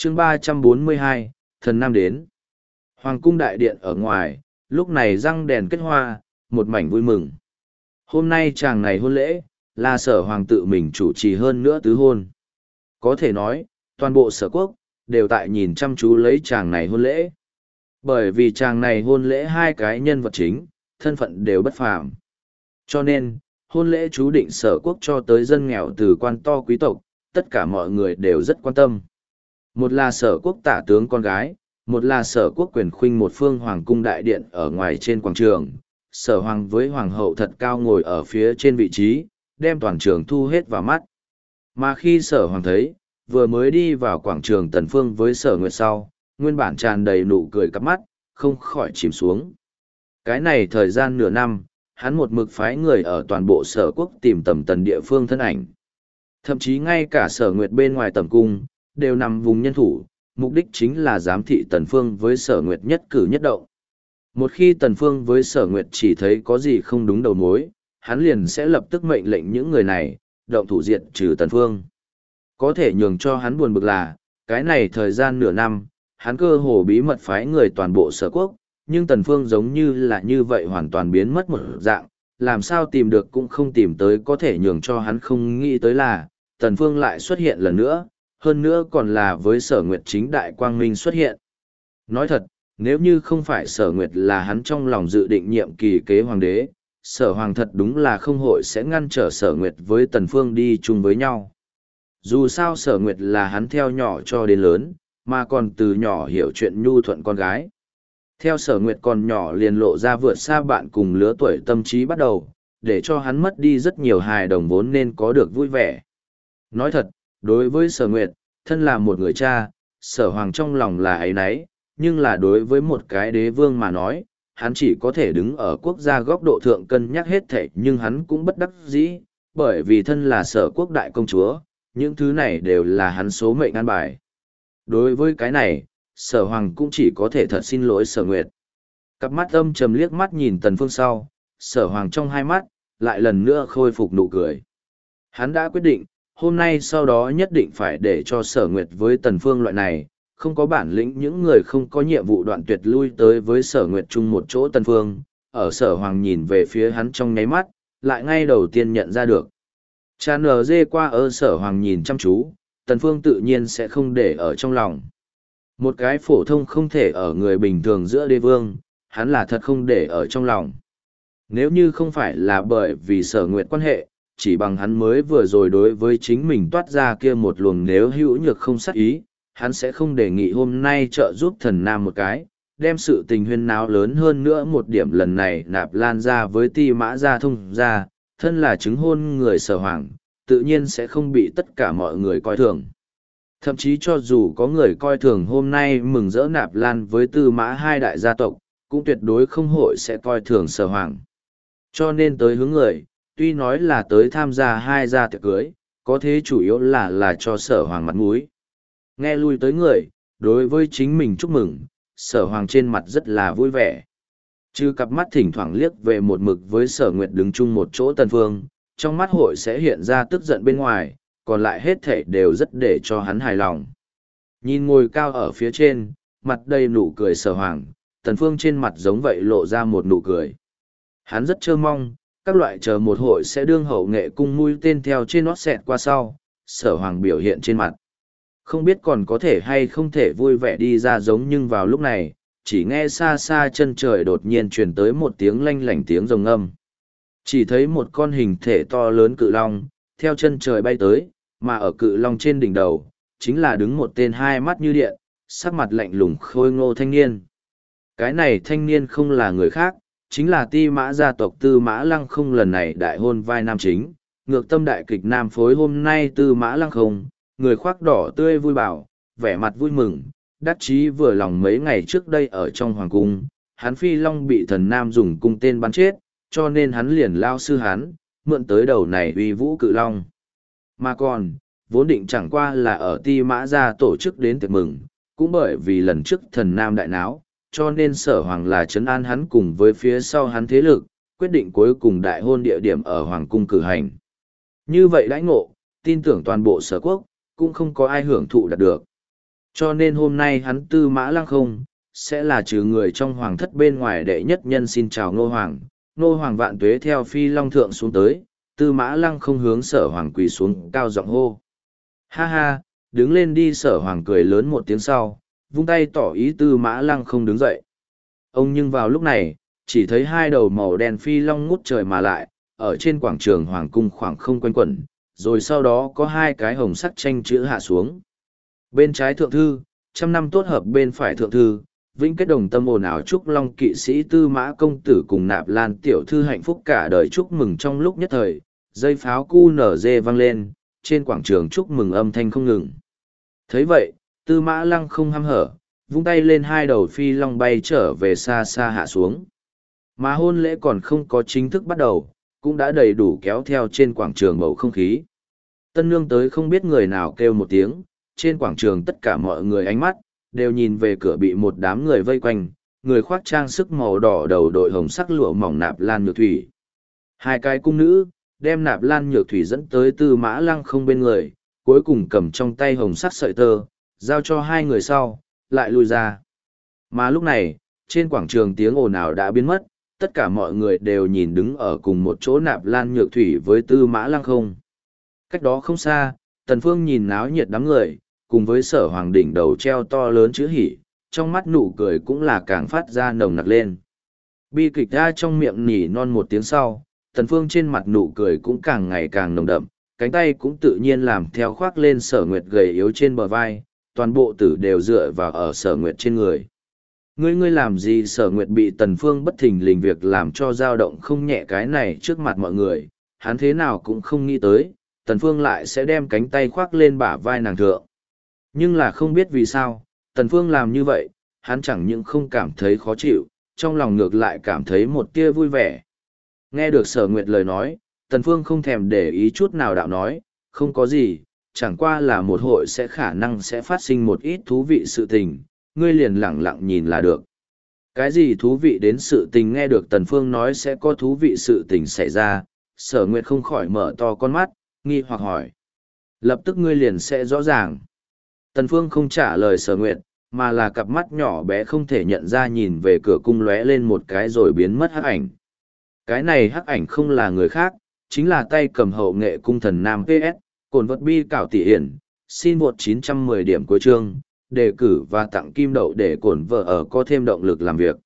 chương 342, thần nam đến. Hoàng cung đại điện ở ngoài, lúc này răng đèn kết hoa, một mảnh vui mừng. Hôm nay chàng này hôn lễ, là Sở Hoàng tự mình chủ trì hơn nữa tứ hôn. Có thể nói, toàn bộ Sở quốc, đều tại nhìn chăm chú lấy chàng này hôn lễ. Bởi vì chàng này hôn lễ hai cái nhân vật chính, thân phận đều bất phàm. Cho nên, hôn lễ chú định Sở quốc cho tới dân nghèo từ quan to quý tộc, tất cả mọi người đều rất quan tâm. Một là Sở quốc tả tướng con gái, một là Sở quốc quyền khuynh một phương hoàng cung đại điện ở ngoài trên quảng trường. Sở Hoàng với hoàng hậu thật cao ngồi ở phía trên vị trí, đem toàn trường thu hết vào mắt. Mà khi Sở Hoàng thấy, vừa mới đi vào quảng trường Tần Phương với Sở Nguyệt sau, nguyên bản tràn đầy nụ cười cắp mắt, không khỏi chìm xuống. Cái này thời gian nửa năm, hắn một mực phái người ở toàn bộ Sở quốc tìm tầm tần địa phương thân ảnh. Thậm chí ngay cả Sở Nguyệt bên ngoài tầm cung, đều nằm vùng nhân thủ, mục đích chính là giám thị Tần Phương với Sở Nguyệt nhất cử nhất động. Một khi Tần Phương với Sở Nguyệt chỉ thấy có gì không đúng đầu mối, hắn liền sẽ lập tức mệnh lệnh những người này, động thủ diệt trừ Tần Phương. Có thể nhường cho hắn buồn bực là, cái này thời gian nửa năm, hắn cơ hồ bí mật phái người toàn bộ Sở quốc, nhưng Tần Phương giống như là như vậy hoàn toàn biến mất một dạng, làm sao tìm được cũng không tìm tới, có thể nhường cho hắn không nghĩ tới là, Tần Phương lại xuất hiện lần nữa, hơn nữa còn là với Sở Nguyệt chính đại quang minh xuất hiện. Nói thật, nếu như không phải Sở Nguyệt là hắn trong lòng dự định nhiệm kỳ kế hoàng đế, Sở Hoàng thật đúng là không hội sẽ ngăn trở Sở Nguyệt với Tần Phương đi chung với nhau. Dù sao Sở Nguyệt là hắn theo nhỏ cho đến lớn, mà còn từ nhỏ hiểu chuyện nhu thuận con gái. Theo Sở Nguyệt còn nhỏ liền lộ ra vượt xa bạn cùng lứa tuổi tâm trí bắt đầu, để cho hắn mất đi rất nhiều hài đồng vốn nên có được vui vẻ. Nói thật, đối với Sở Nguyệt, thân là một người cha, Sở Hoàng trong lòng là áy náy, nhưng là đối với một cái đế vương mà nói, hắn chỉ có thể đứng ở quốc gia góc độ thượng cân nhắc hết thảy, nhưng hắn cũng bất đắc dĩ, bởi vì thân là Sở quốc đại công chúa, những thứ này đều là hắn số mệnh an bài. Đối với cái này, Sở Hoàng cũng chỉ có thể thật xin lỗi Sở Nguyệt. Cặp mắt âm trầm liếc mắt nhìn Tần Phương sau, Sở Hoàng trong hai mắt, lại lần nữa khôi phục nụ cười. Hắn đã quyết định, hôm nay sau đó nhất định phải để cho Sở Nguyệt với Tần Phương loại này, không có bản lĩnh những người không có nhiệm vụ đoạn tuyệt lui tới với Sở Nguyệt chung một chỗ Tần Phương, ở Sở Hoàng nhìn về phía hắn trong nháy mắt, lại ngay đầu tiên nhận ra được. Cha nở dê qua ở Sở Hoàng nhìn chăm chú, Tần Phương tự nhiên sẽ không để ở trong lòng. Một cái phổ thông không thể ở người bình thường giữa đế vương, hắn là thật không để ở trong lòng. Nếu như không phải là bởi vì Sở Nguyệt quan hệ, chỉ bằng hắn mới vừa rồi đối với chính mình toát ra kia một luồng nếu hữu nhược không sát ý, hắn sẽ không đề nghị hôm nay trợ giúp thần nam một cái, đem sự tình huyên náo lớn hơn nữa một điểm lần này nạp lan ra với ti mã gia thông ra, thân là chứng hôn người Sở Hoàng, tự nhiên sẽ không bị tất cả mọi người coi thường. Thậm chí cho dù có người coi thường hôm nay mừng rỡ nạp lan với tư mã hai đại gia tộc, cũng tuyệt đối không hội sẽ coi thường Sở Hoàng. Cho nên tới hướng người, tuy nói là tới tham gia hai gia tiệc cưới, có thế chủ yếu là cho Sở Hoàng mặt mũi. Nghe lui tới người, đối với chính mình chúc mừng, Sở Hoàng trên mặt rất là vui vẻ. Chứ cặp mắt thỉnh thoảng liếc về một mực với Sở Nguyệt đứng chung một chỗ Tần Phương, trong mắt hội sẽ hiện ra tức giận bên ngoài, còn lại hết thảy đều rất để cho hắn hài lòng. Nhìn ngồi cao ở phía trên, mặt đầy nụ cười Sở Hoàng, Tần Phương trên mặt giống vậy lộ ra một nụ cười. Hắn rất chờ mong, các loại chờ một hội sẽ đương hậu nghệ cung mũi tên theo trên nót xẹt qua sau, Sở Hoàng biểu hiện trên mặt. Không biết còn có thể hay không thể vui vẻ đi ra giống, nhưng vào lúc này, chỉ nghe xa xa chân trời đột nhiên truyền tới một tiếng lanh lảnh tiếng rồng âm. Chỉ thấy một con hình thể to lớn cự long, theo chân trời bay tới, mà ở cự long trên đỉnh đầu, chính là đứng một tên hai mắt như điện, sắc mặt lạnh lùng khôi ngô thanh niên. Cái này thanh niên không là người khác, chính là ti mã gia tộc Tư Mã Lăng Không lần này đại hôn vai nam chính, ngược tâm đại kịch nam phối hôm nay Tư Mã Lăng Không, người khoác đỏ tươi vui bảo, vẻ mặt vui mừng, đắc chí vừa lòng mấy ngày trước đây ở trong hoàng cung, hắn phi long bị thần nam dùng cung tên bắn chết, cho nên hắn liền lao sư hắn, mượn tới đầu này uy vũ cự long. Mà còn, vốn định chẳng qua là ở ti mã gia tổ chức đến tiệc mừng, cũng bởi vì lần trước thần nam đại náo, cho nên Sở Hoàng là trấn an hắn cùng với phía sau hắn thế lực, quyết định cuối cùng đại hôn địa điểm ở hoàng cung cử hành. Như vậy đãi ngộ, tin tưởng toàn bộ Sở quốc, cũng không có ai hưởng thụ đạt được. Cho nên hôm nay hắn Tư Mã Lăng không, sẽ là trừ người trong hoàng thất bên ngoài đệ nhất nhân xin chào Ngô Hoàng. Ngô Hoàng vạn tuế theo phi long thượng xuống tới, Tư Mã Lăng không hướng Sở Hoàng quỳ xuống cao giọng hô. Ha ha, đứng lên đi. Sở Hoàng cười lớn một tiếng sau, vung tay tỏ ý Tư Mã Lăng không đứng dậy. Ông nhưng vào lúc này, chỉ thấy hai đầu màu đen phi long ngút trời mà lại, ở trên quảng trường Hoàng cung khoảng không quanh quẩn, rồi sau đó có hai cái hồng sắc tranh chữ hạ xuống. Bên trái thượng thư, trăm năm tốt hợp. Bên phải thượng thư, vĩnh kết đồng tâm ồn ào chúc Long kỵ sĩ Tư Mã công tử cùng Nạp Lan tiểu thư hạnh phúc cả đời. Chúc mừng. Trong lúc nhất thời, dây pháo cu nở dê vang lên, trên quảng trường chúc mừng âm thanh không ngừng. Thấy vậy, Tư Mã Lăng không hăm hở, vung tay lên, hai đầu phi long bay trở về xa xa hạ xuống. Mà hôn lễ còn không có chính thức bắt đầu, cũng đã đầy đủ kéo theo trên quảng trường bầu không khí. Tân nương tới không biết người nào kêu một tiếng, trên quảng trường tất cả mọi người ánh mắt đều nhìn về cửa bị một đám người vây quanh, người khoác trang sức màu đỏ đầu đội hồng sắc lụa mỏng Nạp Lan Nhược Thủy. Hai cái cung nữ đem Nạp Lan Nhược Thủy dẫn tới Tư Mã Lăng không bên người, cuối cùng cầm trong tay hồng sắc sợi tơ, giao cho hai người sau, lại lui ra. Mà lúc này, trên quảng trường tiếng ồn ào đã biến mất, tất cả mọi người đều nhìn đứng ở cùng một chỗ Nạp Lan Nhược Thủy với Tư Mã Lăng không. Cách đó không xa, Tần Phương nhìn náo nhiệt đám người, cùng với Sở Hoàng đỉnh đầu treo to lớn chữ hỉ, trong mắt nụ cười cũng là càng phát ra nồng nặc lên. Bi kịch ra trong miệng nỉ non một tiếng sau, Tần Phương trên mặt nụ cười cũng càng ngày càng nồng đậm, cánh tay cũng tự nhiên làm theo khoác lên Sở Nguyệt gầy yếu trên bờ vai, toàn bộ tử đều dựa vào ở Sở Nguyệt trên người. Ngươi làm gì? Sở Nguyệt bị Tần Phương bất thình lình việc làm cho dao động không nhẹ cái này trước mặt mọi người, hắn thế nào cũng không nghĩ tới, Tần Phương lại sẽ đem cánh tay khoác lên bả vai nàng thượng. Nhưng là không biết vì sao, Tần Phương làm như vậy, hắn chẳng những không cảm thấy khó chịu, trong lòng ngược lại cảm thấy một tia vui vẻ. Nghe được Sở Nguyệt lời nói, Tần Phương không thèm để ý chút nào đạo nói, không có gì, chẳng qua là một hội sẽ khả năng sẽ phát sinh một ít thú vị sự tình, ngươi liền lặng lặng nhìn là được. Cái gì thú vị đến sự tình? Nghe được Tần Phương nói sẽ có thú vị sự tình xảy ra, Sở Nguyệt không khỏi mở to con mắt, nghi hoặc hỏi. Lập tức ngươi liền sẽ rõ ràng. Tần Phương không trả lời Sở Nguyệt, mà là cặp mắt nhỏ bé không thể nhận ra nhìn về cửa cung lóe lên một cái rồi biến mất hắc ảnh. Cái này hắc ảnh không là người khác, chính là tay cầm hậu nghệ cung thần Nam PS, cồn vật bi cảo tỷ hiển, xin vượt 910 điểm cuối chương, đề cử và tặng kim đậu để cổn vợ ở có thêm động lực làm việc.